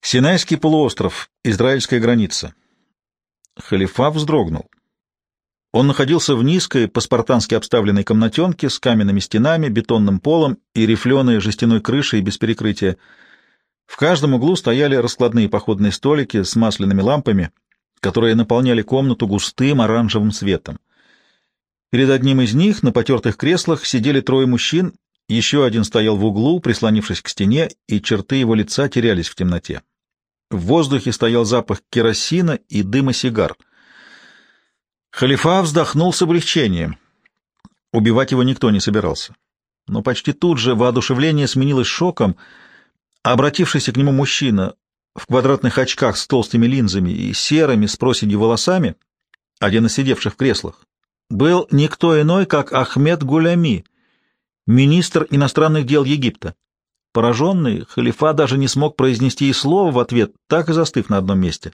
Синайский полуостров, израильская граница. Халифа вздрогнул. Он находился в низкой, по-спартански обставленной комнатенке с каменными стенами, бетонным полом и рифленой жестяной крышей без перекрытия. В каждом углу стояли раскладные походные столики с масляными лампами, которые наполняли комнату густым оранжевым светом. Перед одним из них на потертых креслах сидели трое мужчин, еще один стоял в углу, прислонившись к стене, и черты его лица терялись в темноте. В воздухе стоял запах керосина и дыма сигар. Халифа вздохнул с облегчением. Убивать его никто не собирался. Но почти тут же воодушевление сменилось шоком. Обратившийся к нему мужчина в квадратных очках с толстыми линзами и серыми с проседью волосами, один из сидевших в креслах, был никто иной, как Ахмед Гулями, министр иностранных дел Египта. Пораженный, халифа даже не смог произнести и слова в ответ, так и застыв на одном месте.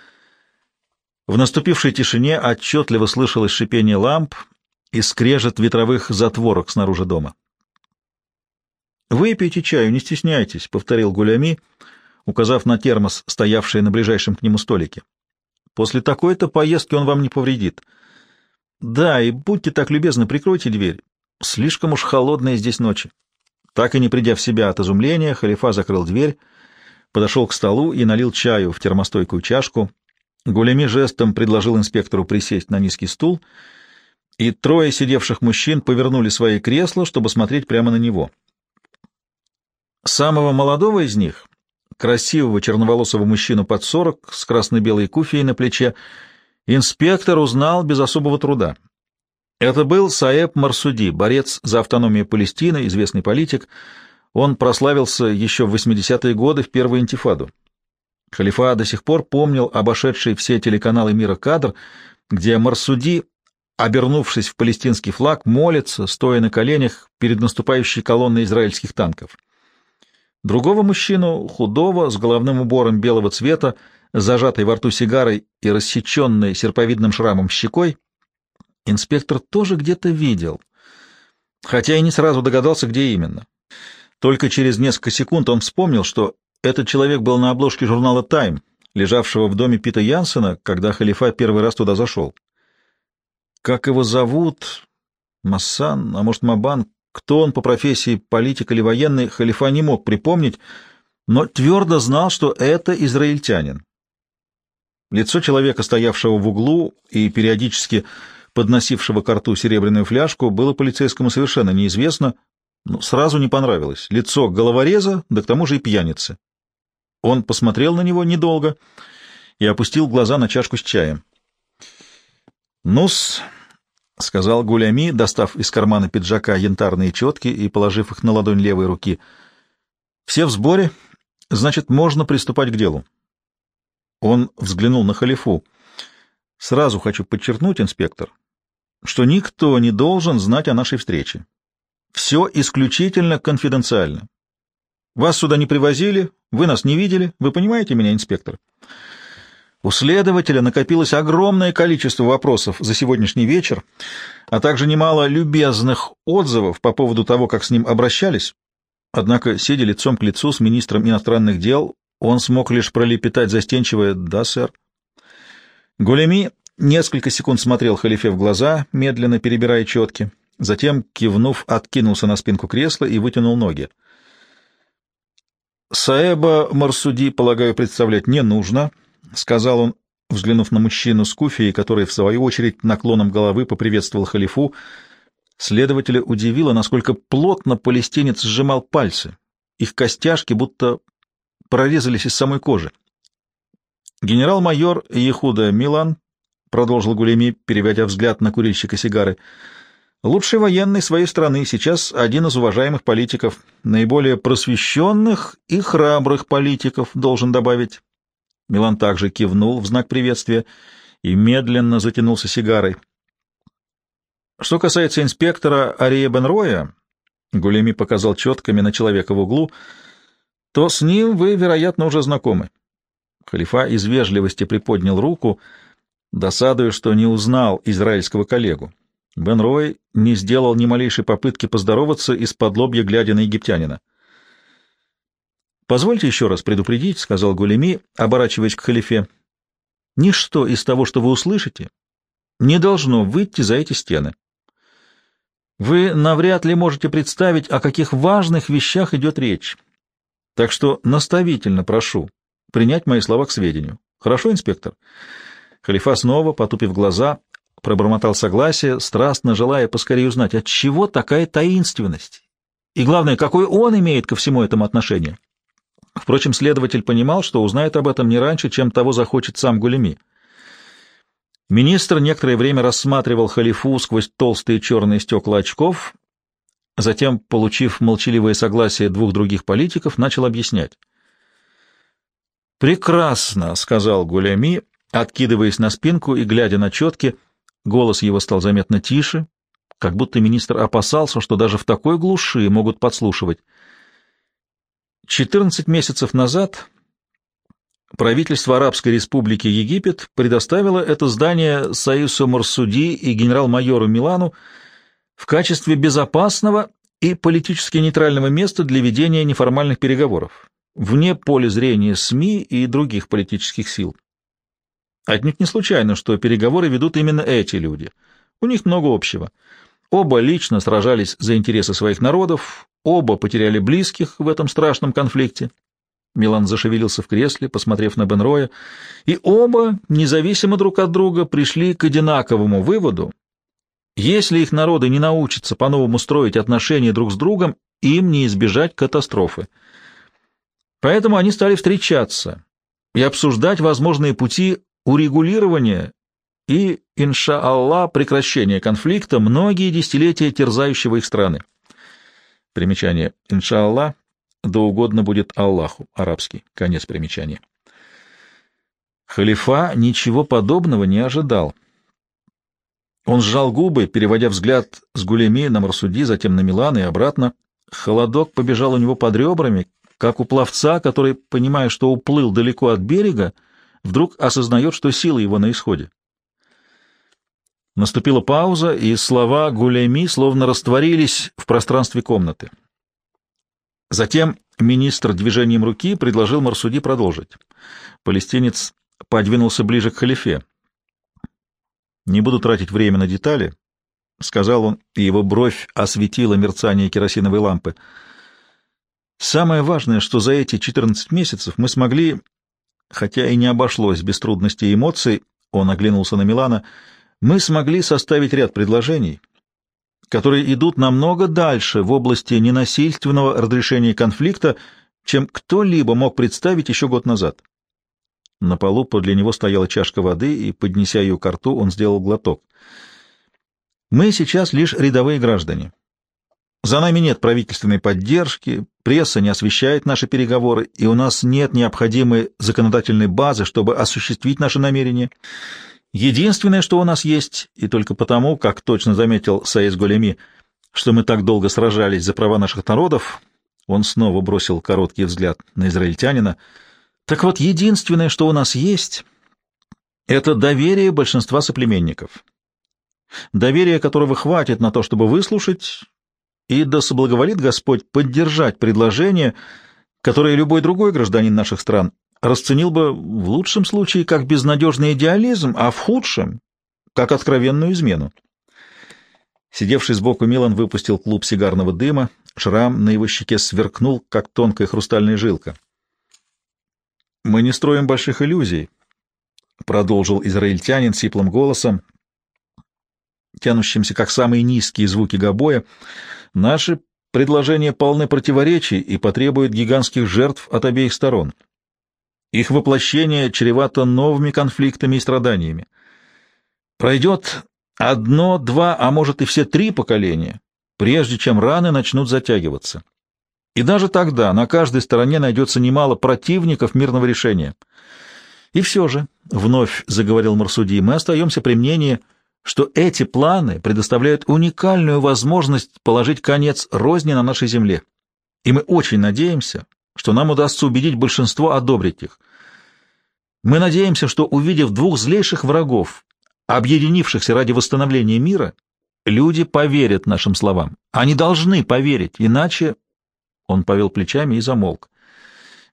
В наступившей тишине отчетливо слышалось шипение ламп и скрежет ветровых затворок снаружи дома. «Выпейте чаю, не стесняйтесь», — повторил Гулями, указав на термос, стоявший на ближайшем к нему столике. «После такой-то поездки он вам не повредит. Да, и будьте так любезны, прикройте дверь. Слишком уж холодные здесь ночи». Так и не придя в себя от изумления, халифа закрыл дверь, подошел к столу и налил чаю в термостойкую чашку. Гулями жестом предложил инспектору присесть на низкий стул, и трое сидевших мужчин повернули свои кресла, чтобы смотреть прямо на него. Самого молодого из них, красивого черноволосого мужчину под 40, с красно-белой куфией на плече, инспектор узнал без особого труда. Это был Саеб Марсуди, борец за автономию Палестины, известный политик. Он прославился еще в 80-е годы в первую интифаду. Халифа до сих пор помнил обошедший все телеканалы мира кадр, где Марсуди, обернувшись в палестинский флаг, молится, стоя на коленях перед наступающей колонной израильских танков. Другого мужчину, худого, с головным убором белого цвета, зажатой во рту сигарой и рассеченной серповидным шрамом щекой, инспектор тоже где-то видел, хотя и не сразу догадался, где именно. Только через несколько секунд он вспомнил, что этот человек был на обложке журнала «Тайм», лежавшего в доме Пита Янсена, когда халифа первый раз туда зашел. Как его зовут? Массан, а может Мабан? Кто он по профессии, политик или военный, халифа не мог припомнить, но твердо знал, что это израильтянин. Лицо человека, стоявшего в углу и периодически подносившего ко рту серебряную фляжку, было полицейскому совершенно неизвестно, но сразу не понравилось. Лицо головореза, да к тому же и пьяницы. Он посмотрел на него недолго и опустил глаза на чашку с чаем. «Ну-с», — сказал Гулями, достав из кармана пиджака янтарные четки и положив их на ладонь левой руки. «Все в сборе, значит, можно приступать к делу». Он взглянул на халифу. «Сразу хочу подчеркнуть, инспектор, что никто не должен знать о нашей встрече. Все исключительно конфиденциально. Вас сюда не привозили, вы нас не видели, вы понимаете меня, инспектор?» У следователя накопилось огромное количество вопросов за сегодняшний вечер, а также немало любезных отзывов по поводу того, как с ним обращались. Однако, сидя лицом к лицу с министром иностранных дел, он смог лишь пролепетать застенчивое «да, сэр». Гулями несколько секунд смотрел халифе в глаза, медленно перебирая четки, затем, кивнув, откинулся на спинку кресла и вытянул ноги. «Саэба Марсуди, полагаю, представлять не нужно», — сказал он, взглянув на мужчину с куфией, который, в свою очередь, наклоном головы поприветствовал халифу. Следователя удивило, насколько плотно палестинец сжимал пальцы. Их костяшки будто прорезались из самой кожи. «Генерал-майор Ехуда Милан», — продолжил Гулями, переводя взгляд на курильщика сигары, — «лучший военный своей страны, сейчас один из уважаемых политиков, наиболее просвещенных и храбрых политиков, должен добавить». Милан также кивнул в знак приветствия и медленно затянулся сигарой. «Что касается инспектора Ария Бен-Роя», — Гулями показал четками на человека в углу, — «то с ним вы, вероятно, уже знакомы». Халифа из вежливости приподнял руку, досадуя, что не узнал израильского коллегу. Бен-Рой не сделал ни малейшей попытки поздороваться, из-под лобья глядя на египтянина. «Позвольте еще раз предупредить», — сказал Гулеми, оборачиваясь к халифе. «Ничто из того, что вы услышите, не должно выйти за эти стены. Вы навряд ли можете представить, о каких важных вещах идет речь. Так что наставительно прошу принять мои слова к сведению. Хорошо, инспектор?» Халифа снова, потупив глаза, пробормотал согласие, страстно желая поскорее узнать, от чего такая таинственность, и, главное, какой он имеет ко всему этому отношение. Впрочем, следователь понимал, что узнает об этом не раньше, чем того захочет сам Гулеми. Министр некоторое время рассматривал халифу сквозь толстые черные стекла очков, затем, получив молчаливое согласие двух других политиков, начал объяснять. «Прекрасно», — сказал Гулеми, откидываясь на спинку и глядя на четки. Голос его стал заметно тише, как будто министр опасался, что даже в такой глуши могут подслушивать. 14 месяцев назад правительство Арабской Республики Египет предоставило это здание Саису Марсуди и генерал-майору Милану в качестве безопасного и политически нейтрального места для ведения неформальных переговоров, вне поля зрения СМИ и других политических сил. Отнюдь не случайно, что переговоры ведут именно эти люди. У них много общего. Оба лично сражались за интересы своих народов, оба потеряли близких в этом страшном конфликте. Милан зашевелился в кресле, посмотрев на Бенроя, и оба, независимо друг от друга, пришли к одинаковому выводу: если их народы не научатся по-новому строить отношения друг с другом, им не избежать катастрофы. Поэтому они стали встречаться и обсуждать возможные пути урегулирования и, иншаллах, прекращения конфликта, многие десятилетия терзающего их страны. Примечание. Иншаллах, да угодно будет Аллаху, арабский. Конец примечания. Халифа ничего подобного не ожидал. Он сжал губы, переводя взгляд с Гулеми на Марсуди, затем на Милана и обратно. Холодок побежал у него под ребрами, как у пловца, который, понимая, что уплыл далеко от берега, вдруг осознает, что силы его на исходе. Наступила пауза, и слова Гулеми словно растворились в пространстве комнаты. Затем министр движением руки предложил Марсуди продолжить. Палестинец подвинулся ближе к халифе. «Не буду тратить время на детали», — сказал он, и его бровь осветила мерцание керосиновой лампы. «Самое важное, что за эти 14 месяцев мы смогли, хотя и не обошлось без трудностей и эмоций, он оглянулся на Милана, мы смогли составить ряд предложений, которые идут намного дальше в области ненасильственного разрешения конфликта, чем кто-либо мог представить еще год назад». На полу подле него стояла чашка воды, и, поднеся ее ко рту, он сделал глоток. «Мы сейчас лишь рядовые граждане. За нами нет правительственной поддержки, пресса не освещает наши переговоры, и у нас нет необходимой законодательной базы, чтобы осуществить наши намерения. Единственное, что у нас есть, и только потому, как точно заметил Саис Гулеми, что мы так долго сражались за права наших народов, он снова бросил короткий взгляд на израильтянина. Так вот, единственное, что у нас есть, это доверие большинства соплеменников. Доверие, которого хватит на то, чтобы выслушать, и да соблаговолит Господь поддержать предложение, которое любой другой гражданин наших стран расценил бы в лучшем случае как безнадежный идеализм, а в худшем — как откровенную измену. Сидевший сбоку Милан выпустил клуб сигарного дыма, шрам на его щеке сверкнул, как тонкая хрустальная жилка. «Мы не строим больших иллюзий», — продолжил израильтянин сиплым голосом, тянущимся как самые низкие звуки гобоя. «Наши предложения полны противоречий и потребуют гигантских жертв от обеих сторон. Их воплощение чревато новыми конфликтами и страданиями. Пройдет одно, два, а может и все 3 поколения, прежде чем раны начнут затягиваться. И даже тогда на каждой стороне найдется немало противников мирного решения. И все же, — вновь заговорил Марсуди, — мы остаемся при мнении, что эти планы предоставляют уникальную возможность положить конец розни на нашей земле. И мы очень надеемся, что нам удастся убедить большинство одобрить их. Мы надеемся, что, увидев 2 злейших врагов, объединившихся ради восстановления мира, люди поверят нашим словам. Они должны поверить, иначе...» Он повел плечами и замолк.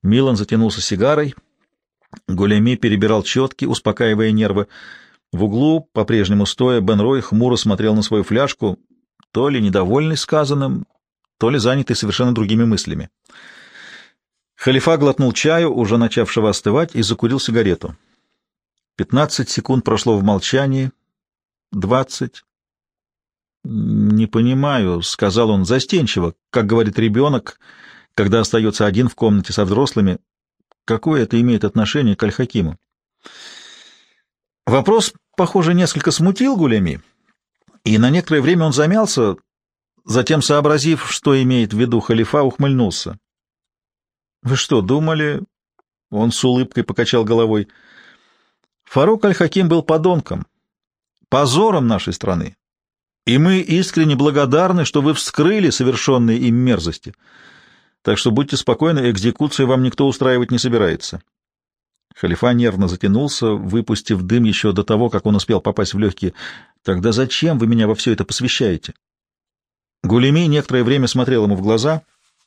Милан затянулся сигарой. Гулеми перебирал четки, успокаивая нервы. В углу, по-прежнему стоя, Бен Рой хмуро смотрел на свою фляжку, то ли недовольный сказанным, то ли занятый совершенно другими мыслями. Халифа глотнул чаю, уже начавшего остывать, и закурил сигарету. 15 секунд прошло в молчании. 20. «Не понимаю», — сказал он застенчиво, как говорит ребенок, когда остается один в комнате со взрослыми. «Какое это имеет отношение к Аль-Хакиму?» Вопрос, похоже, несколько смутил Гулеми, и на некоторое время он замялся, затем, сообразив, что имеет в виду халифа, ухмыльнулся. «Вы что, думали?» — он с улыбкой покачал головой. «Фарук Аль-Хаким был подонком, позором нашей страны, и мы искренне благодарны, что вы вскрыли совершенные им мерзости. Так что будьте спокойны, экзекуцию вам никто устраивать не собирается». Халифа нервно затянулся, выпустив дым еще до того, как он успел попасть в легкие. «Тогда зачем вы меня во все это посвящаете?» Гулеми некоторое время смотрел ему в глаза,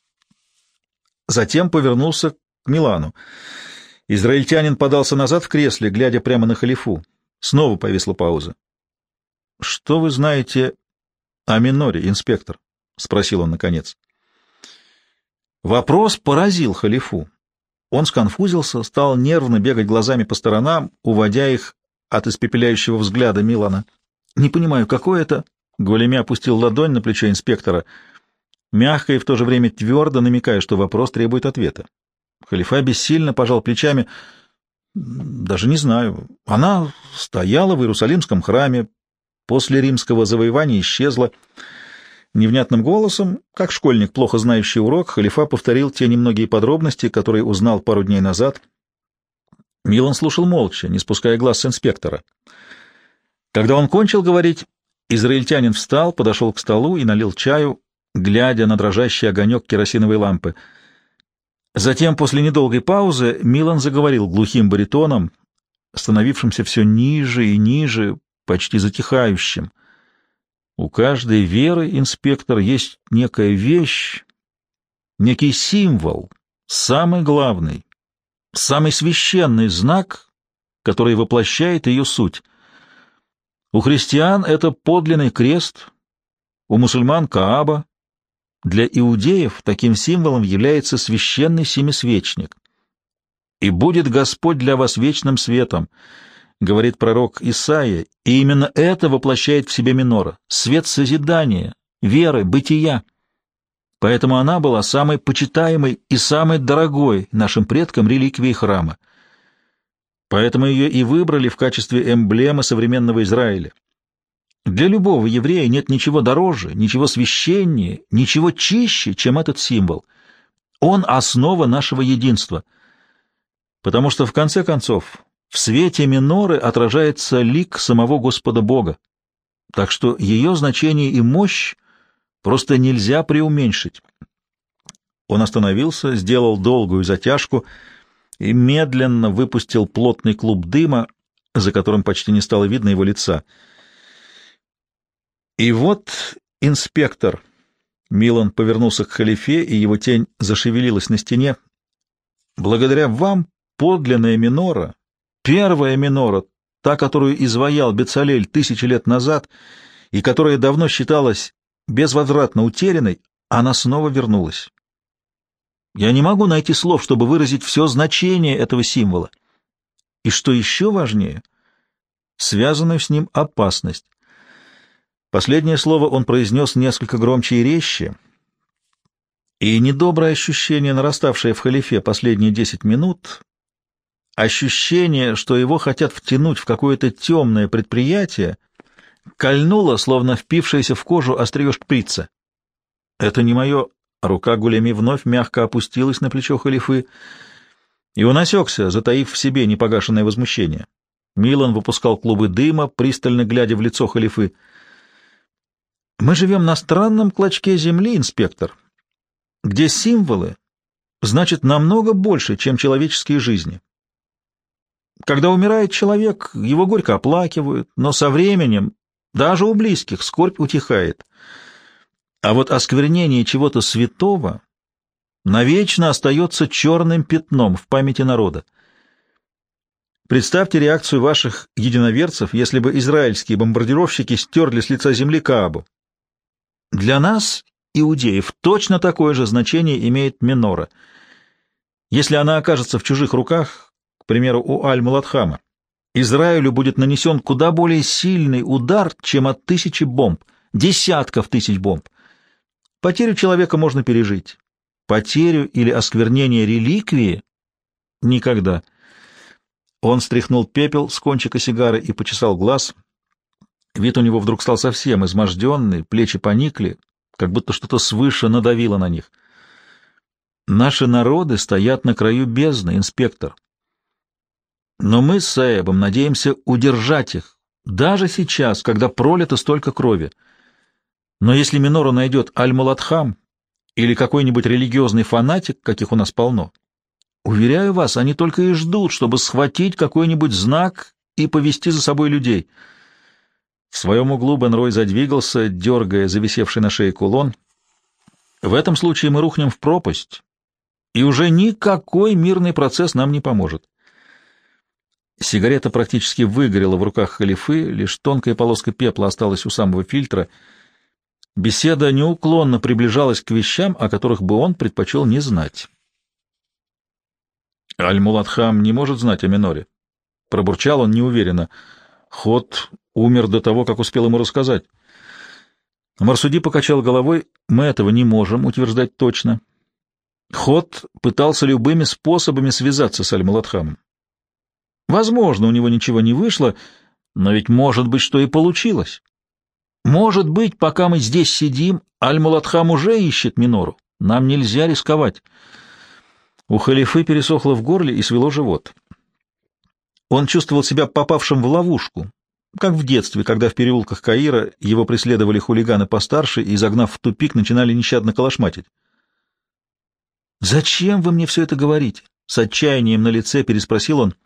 затем повернулся к Милану. Израильтянин подался назад в кресле, глядя прямо на халифу. Снова повисла пауза. «Что вы знаете о Миноре, инспектор?» — спросил он наконец. Вопрос поразил халифу. Он сконфузился, стал нервно бегать глазами по сторонам, уводя их от испепеляющего взгляда Милана. «Не понимаю, какое это...» Гулеми опустил ладонь на плечо инспектора, мягко и в то же время твердо намекая, что вопрос требует ответа. Халифа бессильно пожал плечами. «Даже не знаю. Она стояла в Иерусалимском храме, после римского завоевания исчезла». Невнятным голосом, как школьник, плохо знающий урок, халифа повторил те немногие подробности, которые узнал пару дней назад. Милан слушал молча, не спуская глаз с инспектора. Когда он кончил говорить, израильтянин встал, подошел к столу и налил чаю, глядя на дрожащий огонек керосиновой лампы. Затем, после недолгой паузы, Милан заговорил глухим баритоном, становившимся все ниже и ниже, почти затихающим. У каждой веры, инспектор, есть некая вещь, некий символ, самый главный, самый священный знак, который воплощает ее суть. У христиан это подлинный крест, у мусульман — Кааба. Для иудеев таким символом является священный семисвечник. «И будет Господь для вас вечным светом», — говорит пророк Исаия, и именно это воплощает в себе минора — свет созидания, веры, бытия. Поэтому она была самой почитаемой и самой дорогой нашим предкам реликвией храма. Поэтому ее и выбрали в качестве эмблемы современного Израиля. Для любого еврея нет ничего дороже, ничего священнее, ничего чище, чем этот символ. Он — основа нашего единства. Потому что, в конце концов, в свете миноры отражается лик самого Господа Бога, так что ее значение и мощь просто нельзя преуменьшить. Он остановился, сделал долгую затяжку и медленно выпустил плотный клуб дыма, за которым почти не стало видно его лица. «И вот, инспектор...» Милан повернулся к халифе, и его тень зашевелилась на стене. «Благодаря вам подлинная минора, первая минора, та, которую изваял Бецалель 1000 лет назад и которая давно считалась безвозвратно утерянной, она снова вернулась. Я не могу найти слов, чтобы выразить все значение этого символа. И что еще важнее, связанную с ним опасность». Последнее слово он произнес несколько громче и резче, и недоброе ощущение, нараставшее в халифе последние 10 минут, ощущение, что его хотят втянуть в какое-то темное предприятие, кольнуло, словно впившееся в кожу острие шприца. «Это не мое...» Рука Гулеми вновь мягко опустилась на плечо халифы, и он осекся, затаив в себе непогашенное возмущение. Милан выпускал клубы дыма, пристально глядя в лицо халифы. «Мы живем на странном клочке земли, инспектор, где символы значат намного больше, чем человеческие жизни. Когда умирает человек, его горько оплакивают, но со временем, даже у близких, скорбь утихает. А вот осквернение чего-то святого навечно остается черным пятном в памяти народа. Представьте реакцию ваших единоверцев, если бы израильские бомбардировщики стерли с лица земли Каабу. Для нас, иудеев, точно такое же значение имеет менора. Если она окажется в чужих руках, к примеру, у Аль-Муладхама, Израилю будет нанесен куда более сильный удар, чем от тысячи бомб, десятков тысяч бомб. Потерю человека можно пережить. Потерю или осквернение реликвии — никогда. Он стряхнул пепел с кончика сигары и почесал глаз. Вид у него вдруг стал совсем изможденный, плечи поникли, как будто что-то свыше надавило на них. Наши народы стоят на краю бездны, инспектор. Но мы с Саэбом надеемся удержать их, даже сейчас, когда пролито столько крови. Но если Минору найдет Аль-Муладхам или какой-нибудь религиозный фанатик, каких у нас полно, уверяю вас, они только и ждут, чтобы схватить какой-нибудь знак и повести за собой людей. В своем углу Бен Рой задвигался, дергая зависевший на шее кулон. В этом случае мы рухнем в пропасть, и уже никакой мирный процесс нам не поможет. Сигарета практически выгорела в руках халифы, лишь тонкая полоска пепла осталась у самого фильтра. Беседа неуклонно приближалась к вещам, о которых бы он предпочел не знать. Аль-Муладхам не может знать о Миноре. Пробурчал он неуверенно. Ход умер до того, как успел ему рассказать. Марсуди покачал головой. Мы этого не можем утверждать точно. Ход пытался любыми способами связаться с Аль-Муладхамом. Возможно, у него ничего не вышло, но ведь может быть, что и получилось. Может быть, пока мы здесь сидим, Аль-Муладхам уже ищет Минору. Нам нельзя рисковать. У халифы пересохло в горле и свело живот. Он чувствовал себя попавшим в ловушку, как в детстве, когда в переулках Каира его преследовали хулиганы постарше и, загнав в тупик, начинали нещадно колошматить. «Зачем вы мне все это говорите?» — с отчаянием на лице переспросил он.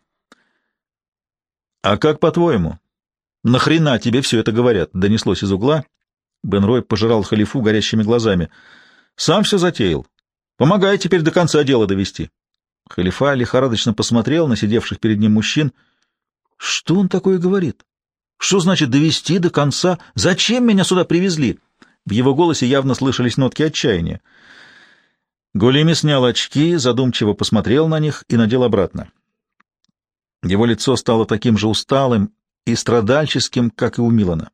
«А как по-твоему? Нахрена тебе все это говорят?» — донеслось из угла. Бен Рой пожирал халифу горящими глазами. «Сам все затеял. Помогай теперь до конца дела довести». Халифа лихорадочно посмотрел на сидевших перед ним мужчин. «Что он такое говорит? Что значит довести до конца? Зачем меня сюда привезли?» В его голосе явно слышались нотки отчаяния. Големи снял очки, задумчиво посмотрел на них и надел обратно. Его лицо стало таким же усталым и страдальческим, как и у Милана.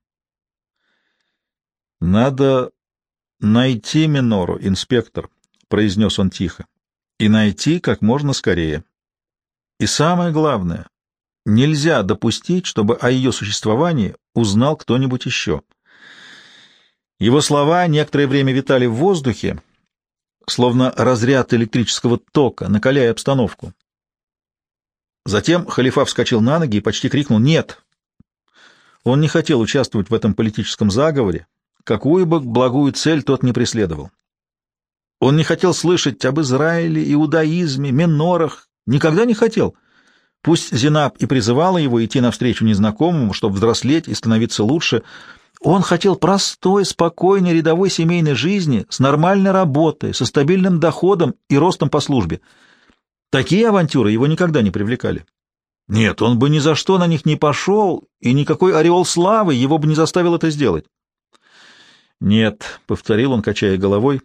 «Надо найти Минору, инспектор», — произнес он тихо, — «и найти как можно скорее. И самое главное, нельзя допустить, чтобы о ее существовании узнал кто-нибудь еще». Его слова некоторое время витали в воздухе, словно разряд электрического тока, накаляя обстановку. Затем халифа вскочил на ноги и почти крикнул «Нет!». Он не хотел участвовать в этом политическом заговоре, какую бы благую цель тот не преследовал. Он не хотел слышать об Израиле, иудаизме, минорах, никогда не хотел. Пусть Зинаб и призывала его идти навстречу незнакомому, чтобы взрослеть и становиться лучше, он хотел простой, спокойной, рядовой семейной жизни с нормальной работой, со стабильным доходом и ростом по службе. Такие авантюры его никогда не привлекали. Нет, он бы ни за что на них не пошел, и никакой ореол славы его бы не заставил это сделать. «Нет», — повторил он, качая головой.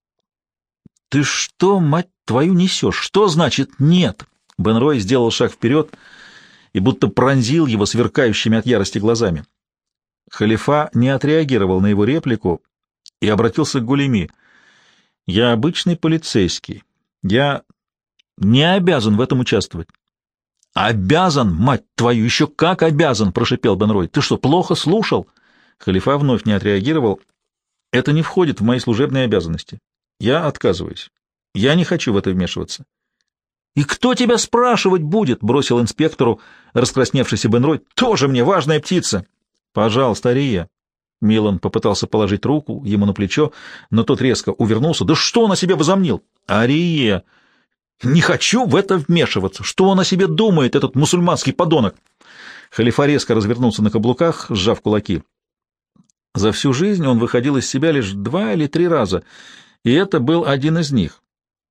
«Ты что, мать твою, несешь? Что значит «нет»?» Бен Рой сделал шаг вперед и будто пронзил его сверкающими от ярости глазами. Халифа не отреагировал на его реплику и обратился к Големи. «Я обычный полицейский. Я не обязан в этом участвовать». «Обязан, мать твою, еще как обязан!» — прошипел Бен Рой. «Ты что, плохо слушал?» Халифа вновь не отреагировал. «Это не входит в мои служебные обязанности. Я отказываюсь. Я не хочу в это вмешиваться». «И кто тебя спрашивать будет?» — бросил инспектору раскрасневшийся Бен Рой. «Тоже мне важная птица!» «Пожалуйста, Ария!» Милан попытался положить руку ему на плечо, но тот резко увернулся. «Да что он о себе возомнил?» «Ария! Не хочу в это вмешиваться! Что он о себе думает, этот мусульманский подонок?» Халифа резко развернулся на каблуках, сжав кулаки. За всю жизнь он выходил из себя лишь 2 или 3 раза, и это был один из них.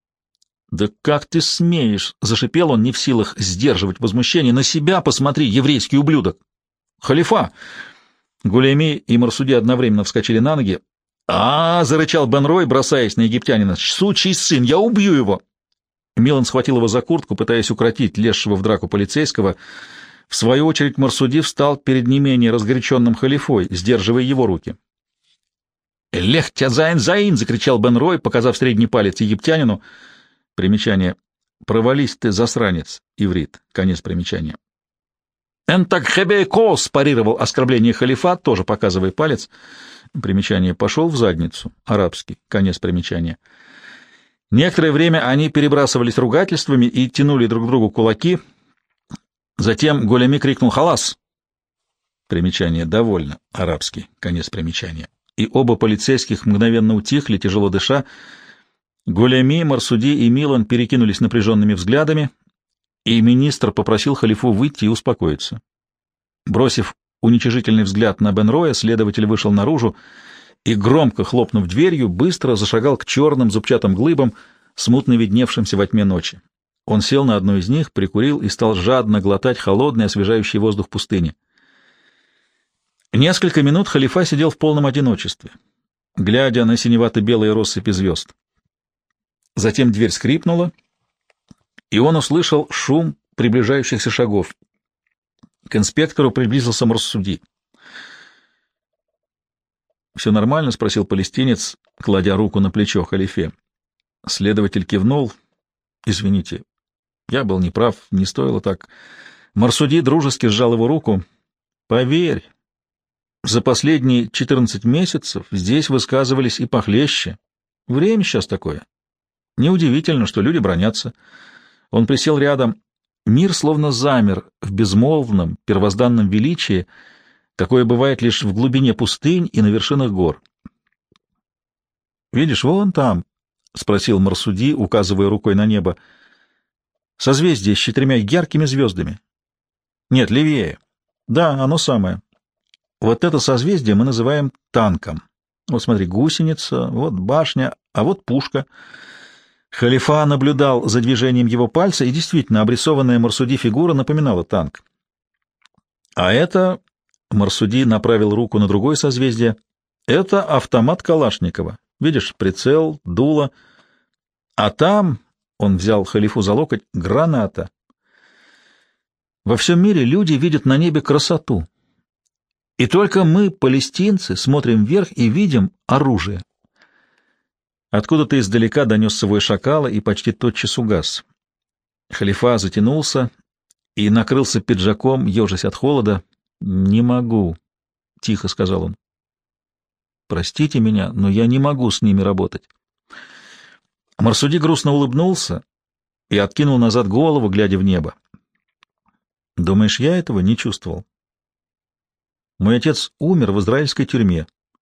«Да как ты смеешь!» — зашипел он, не в силах сдерживать возмущение. «На себя посмотри, еврейский ублюдок!» «Халифа!» Гулейми и Марсуди одновременно вскочили на ноги. Зарычал Бен Рой, бросаясь на египтянина. «Сучий сын! Я убью его!» Милан схватил его за куртку, пытаясь укротить лезшего в драку полицейского. В свою очередь Марсуди встал перед не менее разгоряченным халифой, сдерживая его руки. «Лех тя заин заин!» — закричал Бен Рой, показав средний палец египтянину. Примечание. «Провались ты, засранец!» Иврит. Конец примечания. «Энтак хебейкос!» — парировал оскорбление халифа, тоже показывая палец. Примечание. «Пошел в задницу». Арабский. Конец примечания. Некоторое время они перебрасывались ругательствами и тянули друг другу кулаки. Затем Гулейми крикнул «Халас!». Примечание. «Довольно». Арабский. Конец примечания. И оба полицейских мгновенно утихли, тяжело дыша. Гулейми, Марсуди и Милан перекинулись напряженными взглядами, и министр попросил халифу выйти и успокоиться. Бросив уничижительный взгляд на Бен Роя, следователь вышел наружу и, громко хлопнув дверью, быстро зашагал к черным зубчатым глыбам, смутно видневшимся во тьме ночи. Он сел на одну из них, прикурил и стал жадно глотать холодный, освежающий воздух пустыни. Несколько минут халифа сидел в полном одиночестве, глядя на синевато-белые россыпи звезд. Затем дверь скрипнула, и он услышал шум приближающихся шагов. К инспектору приблизился Марсуди. «Все нормально?» — спросил палестинец, кладя руку на плечо халифе. Следователь кивнул. «Извините, я был неправ, не стоило так». Марсуди дружески сжал его руку. «Поверь, за последние 14 месяцев здесь высказывались и похлеще. Время сейчас такое. Неудивительно, что люди бранятся». Он присел рядом. Мир словно замер в безмолвном, первозданном величии, какое бывает лишь в глубине пустынь и на вершинах гор. «Видишь, вон там», — спросил Марсуди, указывая рукой на небо, — «созвездие с 4 яркими звездами». «Нет, левее. Да, оно самое. Вот это созвездие мы называем танком. Вот смотри, гусеница, вот башня, а вот пушка». Халифа наблюдал за движением его пальца, и действительно, обрисованная Марсуди фигура напоминала танк. А это, Марсуди направил руку на другое созвездие, это автомат Калашникова. Видишь, прицел, дуло. А там, он взял халифу за локоть, граната. Во всем мире люди видят на небе красоту. И только мы, палестинцы, смотрим вверх и видим оружие. Откуда-то издалека донесся вой шакала и почти тотчас угас. Халифа затянулся и накрылся пиджаком, ежась от холода. «Не могу», — тихо сказал он. «Простите меня, но я не могу с ними работать». Марсуди грустно улыбнулся и откинул назад голову, глядя в небо. «Думаешь, я этого не чувствовал? Мой отец умер в израильской тюрьме.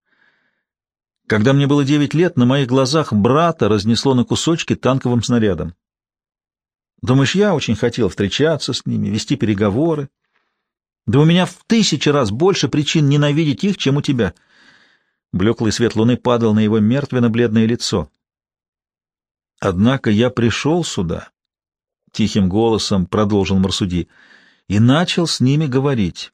Когда мне было 9 лет, на моих глазах брата разнесло на кусочки танковым снарядом. Думаешь, я очень хотел встречаться с ними, вести переговоры? Да у меня в 1000 раз больше причин ненавидеть их, чем у тебя». Блеклый свет луны падал на его мертвенно-бледное лицо. «Однако я пришел сюда», — тихим голосом продолжил Марсуди, — «и начал с ними говорить».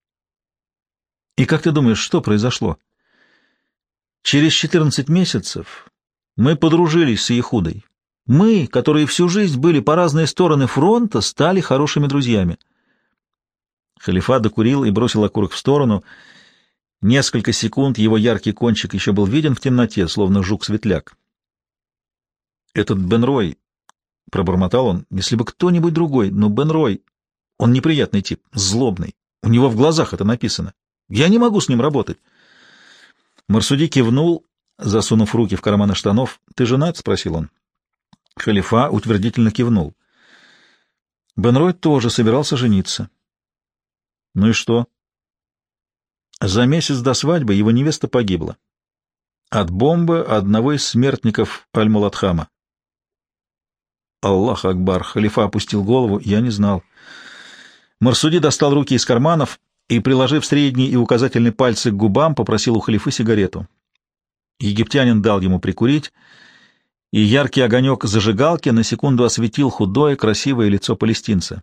И как ты думаешь, что произошло? Через 14 месяцев мы подружились с Иехудой. Мы, которые всю жизнь были по разные стороны фронта, стали хорошими друзьями. Халифа докурил и бросил окурок в сторону. Несколько секунд его яркий кончик еще был виден в темноте, словно жук-светляк. «Этот Бен Рой», — пробормотал он, — «если бы кто-нибудь другой, но Бен Рой, он неприятный тип, злобный. У него в глазах это написано. Я не могу с ним работать». Марсуди кивнул, засунув руки в карманы штанов. «Ты женат?» — спросил он. Халифа утвердительно кивнул. Бен Рой тоже собирался жениться. «Ну и что?» За месяц до свадьбы его невеста погибла. От бомбы одного из смертников Аль-Муладхама. «Аллах Акбар!» — халифа опустил голову. «Я не знал». Марсуди достал руки из карманов и, приложив средний и указательный пальцы к губам, попросил у халифы сигарету. Египтянин дал ему прикурить и яркий огонек зажигалки на секунду осветил худое, красивое лицо палестинца.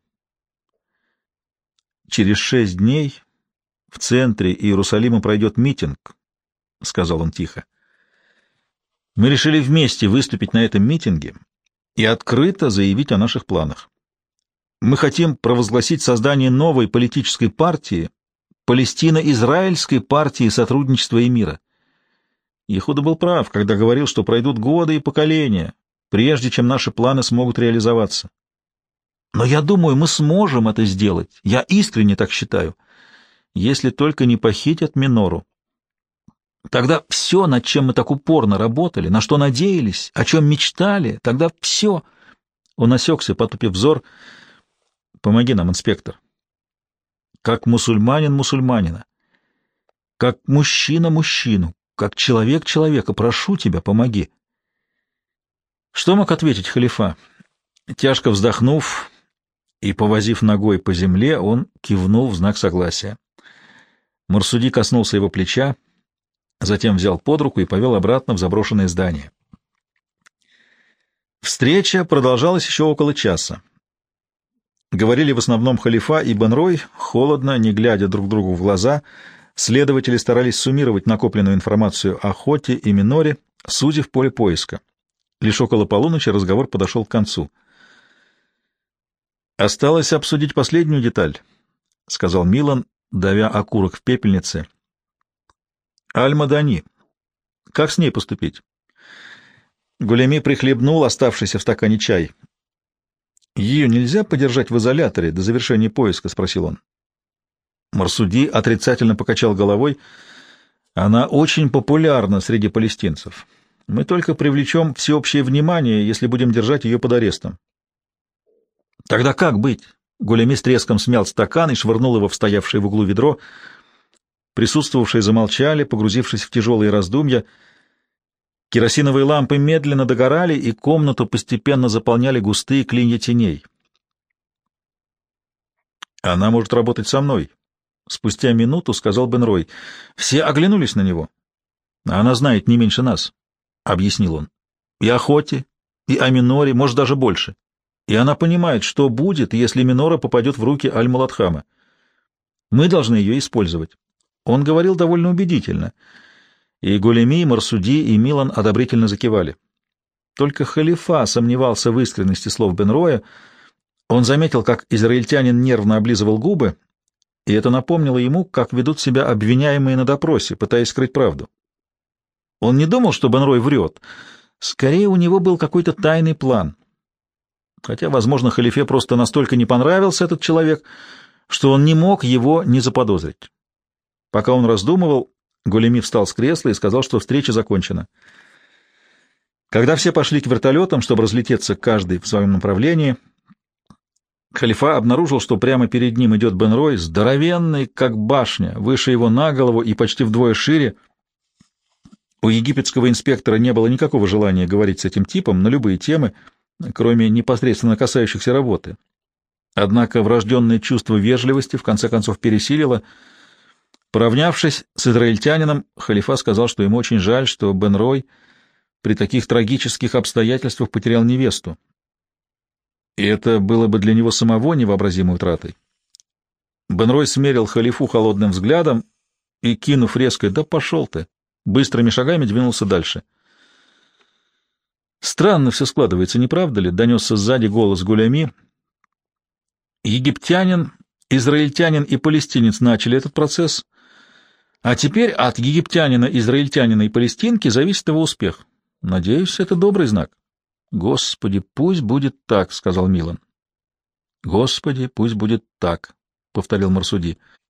«Через 6 дней в центре Иерусалима пройдет митинг», — сказал он тихо. «Мы решили вместе выступить на этом митинге и открыто заявить о наших планах. Мы хотим провозгласить создание новой политической партии, Палестино-Израильской партии сотрудничества и мира». Ехуда был прав, когда говорил, что пройдут годы и поколения, прежде чем наши планы смогут реализоваться. Но я думаю, мы сможем это сделать. Я искренне так считаю. Если только не похитят Минору. Тогда все, над чем мы так упорно работали, на что надеялись, о чем мечтали, тогда все. Он осекся, потупив взор. Помоги нам, инспектор. Как мусульманин мусульманина. Как мужчина мужчину. Как человек человека, прошу тебя, помоги. Что мог ответить халифа? Тяжко вздохнув и повозив ногой по земле, он кивнул в знак согласия. Марсуди коснулся его плеча, затем взял под руку и повел обратно в заброшенное здание. Встреча продолжалась еще около часа. Говорили в основном халифа и Бен Рой, холодно, не глядя друг другу в глаза. Следователи старались суммировать накопленную информацию о Хоте и Миноре, сузив поле поиска. Лишь около полуночи разговор подошел к концу. «Осталось обсудить последнюю деталь», — сказал Милан, давя окурок в пепельнице. «Аль-Мадани. Как с ней поступить?» Гулеми прихлебнул оставшийся в стакане чай. «Ее нельзя подержать в изоляторе до завершения поиска?» — спросил он. Марсуди отрицательно покачал головой. «Она очень популярна среди палестинцев. Мы только привлечем всеобщее внимание, если будем держать ее под арестом». «Тогда как быть?» Гулеми с треском смял стакан и швырнул его в стоявшее в углу ведро. Присутствовавшие замолчали, погрузившись в тяжелые раздумья. Керосиновые лампы медленно догорали, и комнату постепенно заполняли густые клинья теней. «Она может работать со мной», — спустя минуту сказал Бен Рой. Все оглянулись на него. «Она знает не меньше нас», — объяснил он. «И о Хоте, и о Миноре, может, даже больше. И она понимает, что будет, если Минора попадет в руки Аль-Муладхама. Мы должны ее использовать». Он говорил довольно убедительно, и Гулеми, Марсуди и Милан одобрительно закивали. Только халифа сомневался в искренности слов Бен Роя. Он заметил, как израильтянин нервно облизывал губы, и это напомнило ему, как ведут себя обвиняемые на допросе, пытаясь скрыть правду. Он не думал, что Бен Рой врет. Скорее, у него был какой-то тайный план. Хотя, возможно, халифе просто настолько не понравился этот человек, что он не мог его не заподозрить. Пока он раздумывал, Гулеми встал с кресла и сказал, что встреча закончена. Когда все пошли к вертолетам, чтобы разлететься каждый в своем направлении, халифа обнаружил, что прямо перед ним идет Бен Рой, здоровенный, как башня, выше его на голову и почти вдвое шире. У египетского инспектора не было никакого желания говорить с этим типом на любые темы, кроме непосредственно касающихся работы. Однако врожденное чувство вежливости в конце концов пересилило. Поравнявшись с израильтянином, халифа сказал, что ему очень жаль, что Бен Рой при таких трагических обстоятельствах потерял невесту. И это было бы для него самого невообразимой утратой. Бен Рой смерил халифу холодным взглядом и, кинув резко «Да пошел ты!», быстрыми шагами двинулся дальше. «Странно все складывается, не правда ли?» — донесся сзади голос Гулеми. «Египтянин, израильтянин и палестинец начали этот процесс, а теперь от египтянина, израильтянина и палестинки зависит его успех. Надеюсь, это добрый знак». «Господи, пусть будет так», — сказал Милан. «Господи, пусть будет так», — повторил Марсуди.